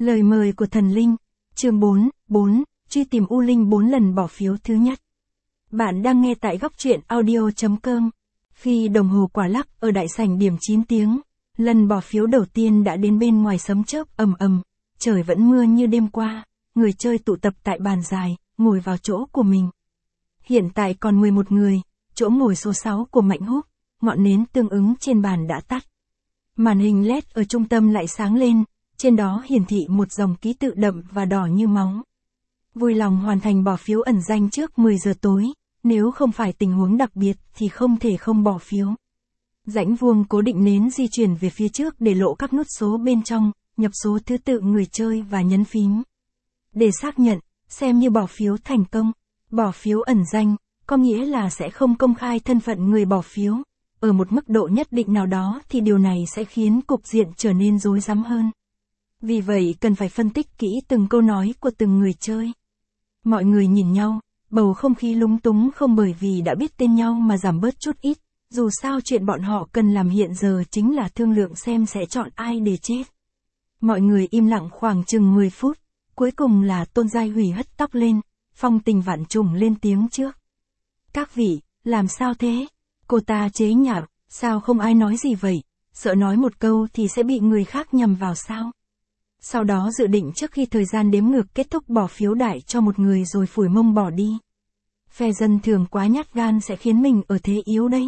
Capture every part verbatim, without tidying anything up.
Lời mời của thần linh. Chương bốn, bốn, truy tìm U Linh bốn lần bỏ phiếu thứ nhất. Bạn đang nghe tại góc truyện audio chấm com. Khi đồng hồ quả lắc ở đại sảnh điểm chín tiếng, lần bỏ phiếu đầu tiên đã đến bên ngoài sấm chớp ầm ầm, trời vẫn mưa như đêm qua, người chơi tụ tập tại bàn dài, ngồi vào chỗ của mình. Hiện tại còn mười một người, chỗ ngồi số sáu của Mạnh Húc, ngọn nến tương ứng trên bàn đã tắt. Màn hình led ở trung tâm lại sáng lên, trên đó hiển thị một dòng ký tự đậm và đỏ như máu. Vui lòng hoàn thành bỏ phiếu ẩn danh trước mười giờ tối, nếu không phải tình huống đặc biệt thì không thể không bỏ phiếu. Rãnh vuông cố định nến di chuyển về phía trước để lộ các nút số bên trong, nhập số thứ tự người chơi và nhấn phím. Để xác nhận, xem như bỏ phiếu thành công. Bỏ phiếu ẩn danh, có nghĩa là sẽ không công khai thân phận người bỏ phiếu. Ở một mức độ nhất định nào đó thì điều này sẽ khiến cục diện trở nên rối rắm hơn. Vì vậy cần phải phân tích kỹ từng câu nói của từng người chơi. Mọi người nhìn nhau, bầu không khí lúng túng không bởi vì đã biết tên nhau mà giảm bớt chút ít, dù sao chuyện bọn họ cần làm hiện giờ chính là thương lượng xem sẽ chọn ai để chết. Mọi người im lặng khoảng chừng mười phút, cuối cùng là Tôn Giai Hủy hất tóc lên, Phong Tình Vạn Trùng lên tiếng trước. Các vị, làm sao thế? Cô ta chế nhạo, sao không ai nói gì vậy, sợ nói một câu thì sẽ bị người khác nhầm vào sao? Sau đó dự định trước khi thời gian đếm ngược kết thúc bỏ phiếu đại cho một người rồi phủi mông bỏ đi. Phe dân thường quá nhát gan sẽ khiến mình ở thế yếu đấy.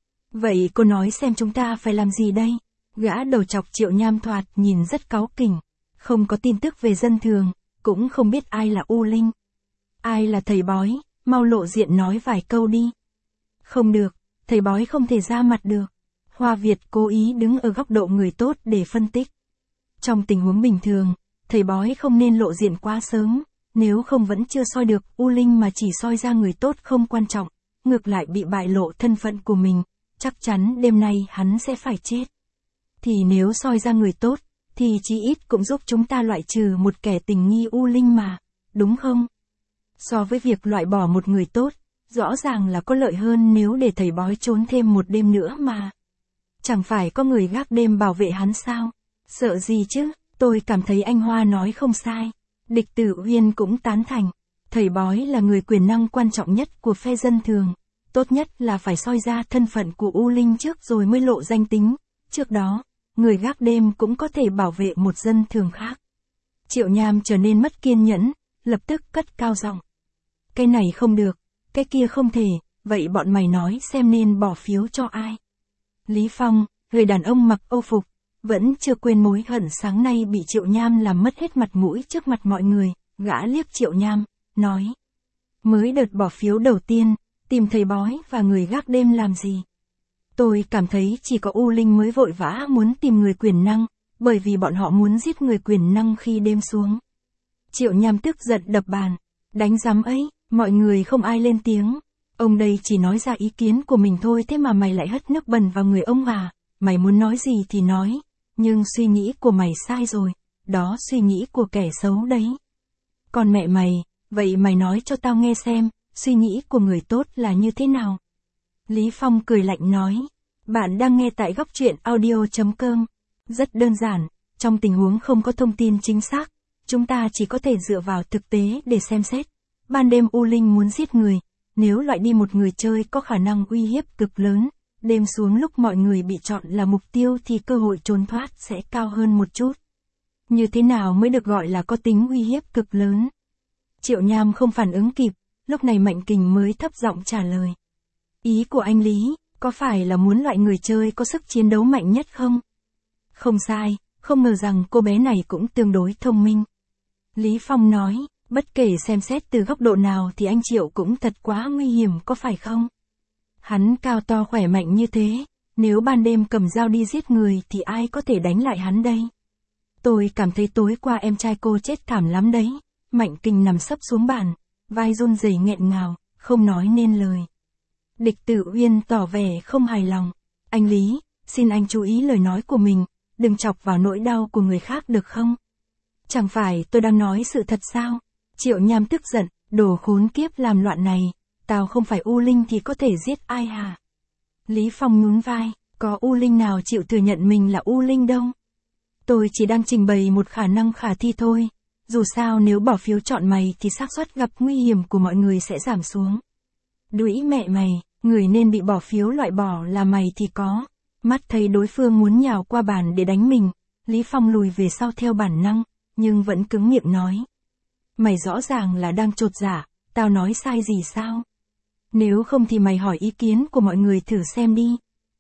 Vậy cô nói xem chúng ta phải làm gì đây? Gã đầu chọc Triệu Nham thoạt nhìn rất cáu kỉnh, không có tin tức về dân thường, cũng không biết ai là U Linh. Ai là thầy bói, mau lộ diện nói vài câu đi. Không được, thầy bói không thể ra mặt được. Hoa Việt cố ý đứng ở góc độ người tốt để phân tích. Trong tình huống bình thường, thầy bói không nên lộ diện quá sớm, nếu không vẫn chưa soi được U Linh mà chỉ soi ra người tốt không quan trọng, ngược lại bị bại lộ thân phận của mình, chắc chắn đêm nay hắn sẽ phải chết. Thì nếu soi ra người tốt, thì chí ít cũng giúp chúng ta loại trừ một kẻ tình nghi U Linh mà, đúng không? So với việc loại bỏ một người tốt, rõ ràng là có lợi hơn nếu để thầy bói trốn thêm một đêm nữa mà. Chẳng phải có người gác đêm bảo vệ hắn sao? Sợ gì chứ, tôi cảm thấy anh Hoa nói không sai. Địch Tử Uyên cũng tán thành. Thầy bói là người quyền năng quan trọng nhất của phe dân thường. Tốt nhất là phải soi ra thân phận của U Linh trước rồi mới lộ danh tính. Trước đó, người gác đêm cũng có thể bảo vệ một dân thường khác. Triệu Nham trở nên mất kiên nhẫn, lập tức cất cao giọng. Cái này không được, cái kia không thể, vậy bọn mày nói xem nên bỏ phiếu cho ai. Lý Phong, người đàn ông mặc âu phục, vẫn chưa quên mối hận sáng nay bị Triệu Nham làm mất hết mặt mũi trước mặt mọi người, gã liếc Triệu Nham, nói. Mới đợt bỏ phiếu đầu tiên, tìm thầy bói và người gác đêm làm gì? Tôi cảm thấy chỉ có U Linh mới vội vã muốn tìm người quyền năng, bởi vì bọn họ muốn giết người quyền năng khi đêm xuống. Triệu Nham tức giận đập bàn, đánh rắm ấy, mọi người không ai lên tiếng. Ông đây chỉ nói ra ý kiến của mình thôi thế mà mày lại hất nước bẩn vào người ông à, mày muốn nói gì thì nói. Nhưng suy nghĩ của mày sai rồi, đó suy nghĩ của kẻ xấu đấy. Còn mẹ mày, vậy mày nói cho tao nghe xem, suy nghĩ của người tốt là như thế nào? Lý Phong cười lạnh nói, bạn đang nghe tại góc truyện audio chấm com. Rất đơn giản, trong tình huống không có thông tin chính xác, chúng ta chỉ có thể dựa vào thực tế để xem xét. Ban đêm U Linh muốn giết người, nếu loại đi một người chơi có khả năng uy hiếp cực lớn. Đêm xuống lúc mọi người bị chọn là mục tiêu thì cơ hội trốn thoát sẽ cao hơn một chút. Như thế nào mới được gọi là có tính uy hiếp cực lớn? Triệu Nham không phản ứng kịp, lúc này Mạnh Kình mới thấp giọng trả lời. Ý của anh Lý, có phải là muốn loại người chơi có sức chiến đấu mạnh nhất không? Không sai, không ngờ rằng cô bé này cũng tương đối thông minh. Lý Phong nói, bất kể xem xét từ góc độ nào thì anh Triệu cũng thật quá nguy hiểm có phải không? Hắn cao to khỏe mạnh như thế, nếu ban đêm cầm dao đi giết người thì ai có thể đánh lại hắn đây? Tôi cảm thấy tối qua em trai cô chết thảm lắm đấy. Mạnh Kình nằm sấp xuống bàn, vai run rẩy nghẹn ngào, không nói nên lời. Địch Tử Uyên tỏ vẻ không hài lòng. Anh Lý, xin anh chú ý lời nói của mình, đừng chọc vào nỗi đau của người khác được không? Chẳng phải tôi đang nói sự thật sao? Triệu Nham tức giận, đồ khốn kiếp làm loạn này. Tao không phải U Linh thì có thể giết ai hả? Lý Phong nhún vai, có U Linh nào chịu thừa nhận mình là U Linh đâu? Tôi chỉ đang trình bày một khả năng khả thi thôi. Dù sao nếu bỏ phiếu chọn mày thì xác suất gặp nguy hiểm của mọi người sẽ giảm xuống. Đũi mẹ mày, người nên bị bỏ phiếu loại bỏ là mày thì có. Mắt thấy đối phương muốn nhào qua bàn để đánh mình, Lý Phong lùi về sau theo bản năng, nhưng vẫn cứng miệng nói. Mày rõ ràng là đang chột dạ, tao nói sai gì sao? Nếu không thì mày hỏi ý kiến của mọi người thử xem đi.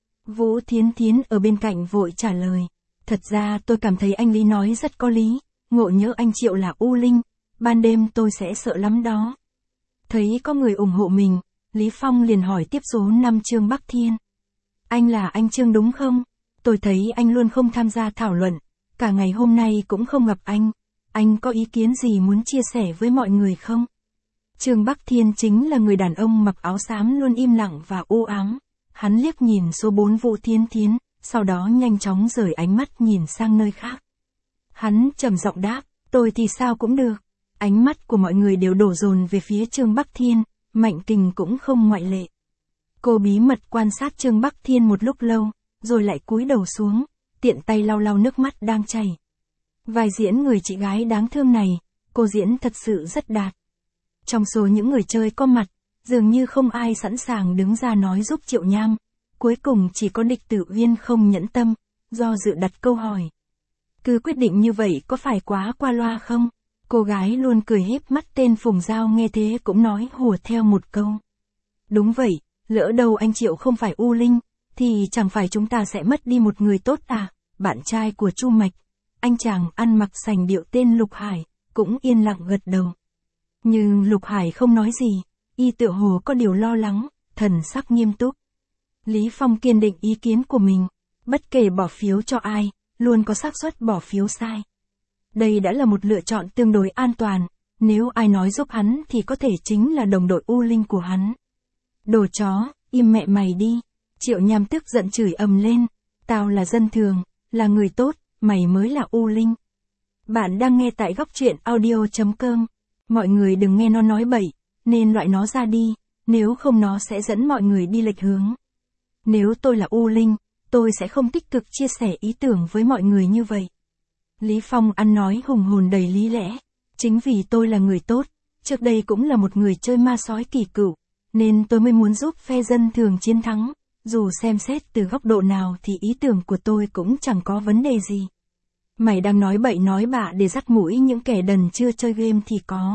Vũ Thiến Thiến ở bên cạnh vội trả lời. Thật ra tôi cảm thấy anh Lý nói rất có lý, ngộ nhỡ anh Triệu là U Linh, ban đêm tôi sẽ sợ lắm đó. Thấy có người ủng hộ mình, Lý Phong liền hỏi tiếp số năm Trương Bắc Thiên. Anh là anh Trương đúng không? Tôi thấy anh luôn không tham gia thảo luận, cả ngày hôm nay cũng không gặp anh. Anh có ý kiến gì muốn chia sẻ với mọi người không? Trương Bắc Thiên chính là người đàn ông mặc áo xám luôn im lặng và u ám. Hắn liếc nhìn số bốn Vũ Thiến Thiến, sau đó nhanh chóng rời ánh mắt nhìn sang nơi khác. Hắn trầm giọng đáp, tôi thì sao cũng được. Ánh mắt của mọi người đều đổ dồn về phía Trương Bắc Thiên, Mạnh Kình cũng không ngoại lệ. Cô bí mật quan sát Trương Bắc Thiên một lúc lâu, rồi lại cúi đầu xuống, tiện tay lau lau nước mắt đang chảy. Vai diễn người chị gái đáng thương này, cô diễn thật sự rất đạt. Trong số những người chơi có mặt, dường như không ai sẵn sàng đứng ra nói giúp Triệu Nham. Cuối cùng chỉ có Địch Tử Uyên không nhẫn tâm, do dự đặt câu hỏi. Cứ quyết định như vậy có phải quá qua loa không? Cô gái luôn cười híp mắt tên Phùng Giao nghe thế cũng nói hùa theo một câu. Đúng vậy, lỡ đâu anh Triệu không phải U Linh, thì chẳng phải chúng ta sẽ mất đi một người tốt à? Bạn trai của Chu Mạch, anh chàng ăn mặc sành điệu tên Lục Hải, cũng yên lặng gật đầu. Nhưng Lục Hải không nói gì, y tựa hồ có điều lo lắng, thần sắc nghiêm túc. Lý Phong kiên định ý kiến của mình, bất kể bỏ phiếu cho ai, luôn có xác suất bỏ phiếu sai. Đây đã là một lựa chọn tương đối an toàn, nếu ai nói giúp hắn thì có thể chính là đồng đội U Linh của hắn. Đồ chó, im mẹ mày đi. Triệu Nham tức giận chửi ầm lên, tao là dân thường, là người tốt, mày mới là U Linh. Bạn đang nghe tại góc truyện audio chấm com. Mọi người đừng nghe nó nói bậy, nên loại nó ra đi, nếu không nó sẽ dẫn mọi người đi lệch hướng. Nếu tôi là U Linh, tôi sẽ không tích cực chia sẻ ý tưởng với mọi người như vậy. Lý Phong ăn nói hùng hồn đầy lý lẽ. Chính vì tôi là người tốt, trước đây cũng là một người chơi ma sói kỳ cựu, nên tôi mới muốn giúp phe dân thường chiến thắng. Dù xem xét từ góc độ nào thì ý tưởng của tôi cũng chẳng có vấn đề gì. Mày đang nói bậy nói bạ để dắt mũi những kẻ đần chưa chơi game thì có.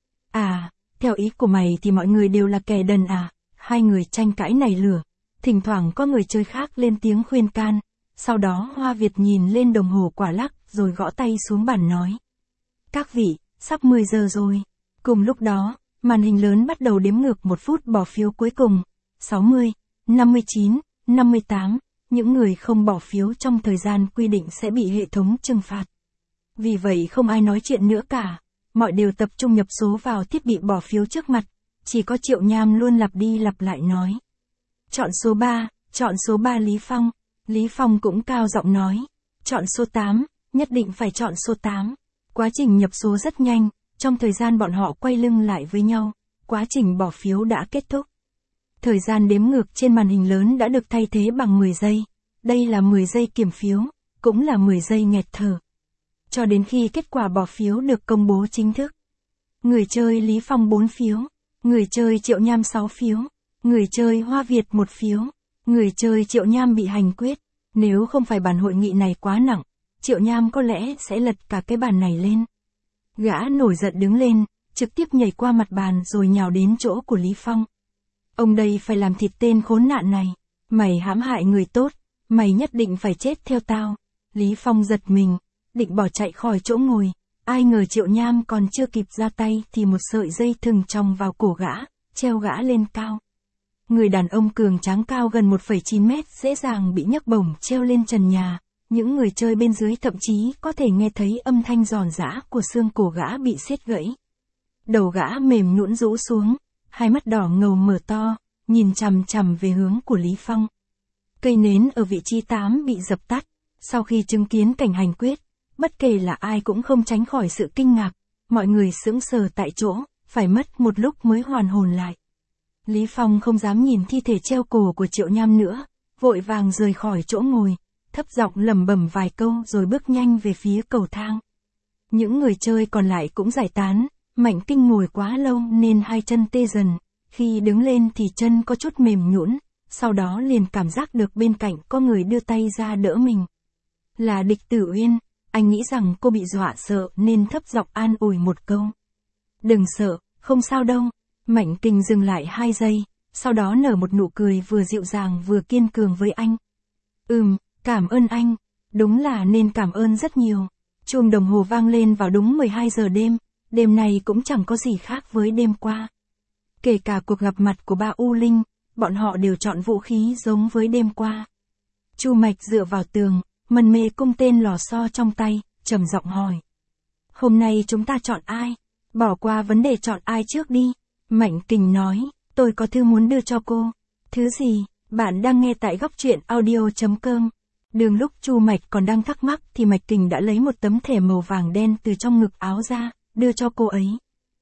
À, theo ý của mày thì mọi người đều là kẻ đần à? Hai người tranh cãi nảy lửa. Thỉnh thoảng có người chơi khác lên tiếng khuyên can. Sau đó Hoa Việt nhìn lên đồng hồ quả lắc rồi gõ tay xuống bàn nói. Các vị, sắp mười giờ rồi. Cùng lúc đó, màn hình lớn bắt đầu đếm ngược một phút bỏ phiếu cuối cùng. sáu mươi, năm mươi chín, năm mươi tám. Những người không bỏ phiếu trong thời gian quy định sẽ bị hệ thống trừng phạt. Vì vậy không ai nói chuyện nữa cả. Mọi đều tập trung nhập số vào thiết bị bỏ phiếu trước mặt. Chỉ có Triệu Nham luôn lặp đi lặp lại nói. Chọn số ba, chọn số ba Lý Phong. Lý Phong cũng cao giọng nói. Chọn số tám, nhất định phải chọn số tám. Quá trình nhập số rất nhanh, trong thời gian bọn họ quay lưng lại với nhau, quá trình bỏ phiếu đã kết thúc. Thời gian đếm ngược trên màn hình lớn đã được thay thế bằng mười giây. Đây là mười giây kiểm phiếu, cũng là mười giây nghẹt thở. Cho đến khi kết quả bỏ phiếu được công bố chính thức. Người chơi Lý Phong bốn phiếu, người chơi Triệu Nham sáu phiếu, người chơi Hoa Việt một phiếu, người chơi Triệu Nham bị hành quyết. Nếu không phải bản hội nghị này quá nặng, Triệu Nham có lẽ sẽ lật cả cái bàn này lên. Gã nổi giận đứng lên, trực tiếp nhảy qua mặt bàn rồi nhào đến chỗ của Lý Phong. Ông đây phải làm thịt tên khốn nạn này. Mày hãm hại người tốt, mày nhất định phải chết theo tao. Lý Phong giật mình, định bỏ chạy khỏi chỗ ngồi. Ai ngờ Triệu Nham còn chưa kịp ra tay thì một sợi dây thừng chòng vào cổ gã, treo gã lên cao. Người đàn ông cường tráng cao gần một phẩy chín mét dễ dàng bị nhấc bổng treo lên trần nhà. Những người chơi bên dưới thậm chí có thể nghe thấy âm thanh giòn giã của xương cổ gã bị xiết gãy. Đầu gã mềm nhũn rũ xuống, hai mắt đỏ ngầu mở to, nhìn chằm chằm về hướng của Lý Phong. Cây nến ở vị trí tám bị dập tắt, sau khi chứng kiến cảnh hành quyết, bất kể là ai cũng không tránh khỏi sự kinh ngạc, mọi người sững sờ tại chỗ, phải mất một lúc mới hoàn hồn lại. Lý Phong không dám nhìn thi thể treo cổ của Triệu Nham nữa, vội vàng rời khỏi chỗ ngồi, thấp giọng lẩm bẩm vài câu rồi bước nhanh về phía cầu thang. Những người chơi còn lại cũng giải tán, Mạnh Kinh ngồi quá lâu nên hai chân tê dần, khi đứng lên thì chân có chút mềm nhũn, sau đó liền cảm giác được bên cạnh có người đưa tay ra đỡ mình. Là Địch Tử Uyên, anh nghĩ rằng cô bị dọa sợ nên thấp giọng an ủi một câu. Đừng sợ, không sao đâu. Mạnh Kinh dừng lại hai giây, sau đó nở một nụ cười vừa dịu dàng vừa kiên cường với anh. Ừm, cảm ơn anh, đúng là nên cảm ơn rất nhiều. Chuông đồng hồ vang lên vào đúng mười hai giờ đêm, đêm này cũng chẳng có gì khác với đêm qua. Kể cả cuộc gặp mặt của ba U Linh, bọn họ đều chọn vũ khí giống với đêm qua. Chu Mạch dựa vào tường, mân mê cung tên lò xo trong tay, trầm giọng hỏi. Hôm nay chúng ta chọn ai? Bỏ qua vấn đề chọn ai trước đi. Mạnh Kình nói, tôi có thư muốn đưa cho cô. Thứ gì? Bạn đang nghe tại góc truyện audio chấm com. Đường lúc Chu Mạch còn đang thắc mắc thì Mạch Kình đã lấy một tấm thẻ màu vàng đen từ trong ngực áo ra, đưa cho cô ấy.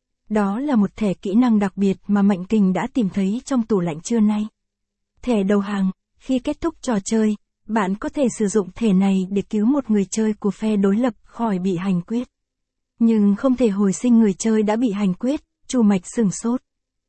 Đó là một thẻ kỹ năng đặc biệt mà Mạnh Kình đã tìm thấy trong tủ lạnh trưa nay. Thẻ đầu hàng, khi kết thúc trò chơi, bạn có thể sử dụng thẻ này để cứu một người chơi của phe đối lập khỏi bị hành quyết. Nhưng không thể hồi sinh người chơi đã bị hành quyết, Chu Mạch sửng sốt.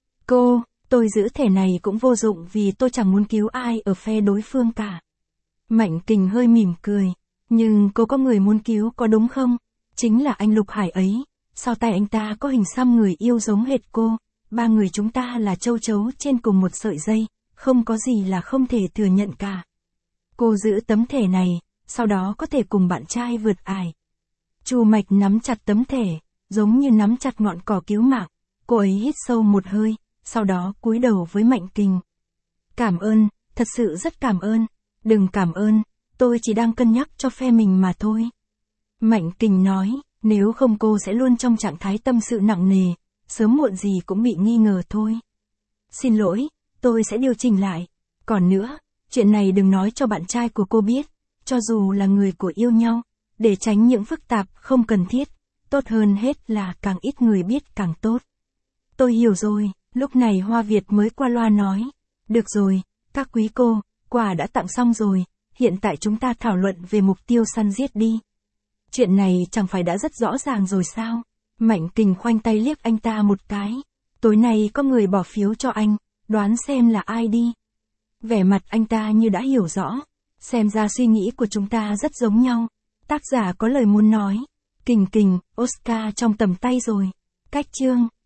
Cô, tôi giữ thẻ này cũng vô dụng vì tôi chẳng muốn cứu ai ở phe đối phương cả. Mạnh Kình hơi mỉm cười. Nhưng cô có người muốn cứu có đúng không? Chính là anh Lục Hải ấy. Sau tay anh ta có hình xăm người yêu giống hệt cô. Ba người chúng ta là châu chấu trên cùng một sợi dây. Không có gì là không thể thừa nhận cả. Cô giữ tấm thẻ này, sau đó có thể cùng bạn trai vượt ải. Chu Mạch nắm chặt tấm thẻ, giống như nắm chặt ngọn cỏ cứu mạng. Cô ấy hít sâu một hơi, sau đó cúi đầu với Mạnh Kình. Cảm ơn, thật sự rất cảm ơn. Đừng cảm ơn, tôi chỉ đang cân nhắc cho phe mình mà thôi. Mạnh Kình nói, nếu không cô sẽ luôn trong trạng thái tâm sự nặng nề, sớm muộn gì cũng bị nghi ngờ thôi. Xin lỗi, tôi sẽ điều chỉnh lại. Còn nữa, chuyện này đừng nói cho bạn trai của cô biết, cho dù là người của yêu nhau, để tránh những phức tạp không cần thiết, tốt hơn hết là càng ít người biết càng tốt. Tôi hiểu rồi, lúc này Hoa Việt mới qua loa nói. Được rồi, các quý cô, quà đã tặng xong rồi, hiện tại chúng ta thảo luận về mục tiêu săn giết đi. Chuyện này chẳng phải đã rất rõ ràng rồi sao? Mạnh Kình khoanh tay liếc anh ta một cái. Tối nay có người bỏ phiếu cho anh, đoán xem là ai đi. Vẻ mặt anh ta như đã hiểu rõ, xem ra suy nghĩ của chúng ta rất giống nhau. Tác giả có lời muốn nói. Kình Kình, Oscar trong tầm tay rồi. Cách chương.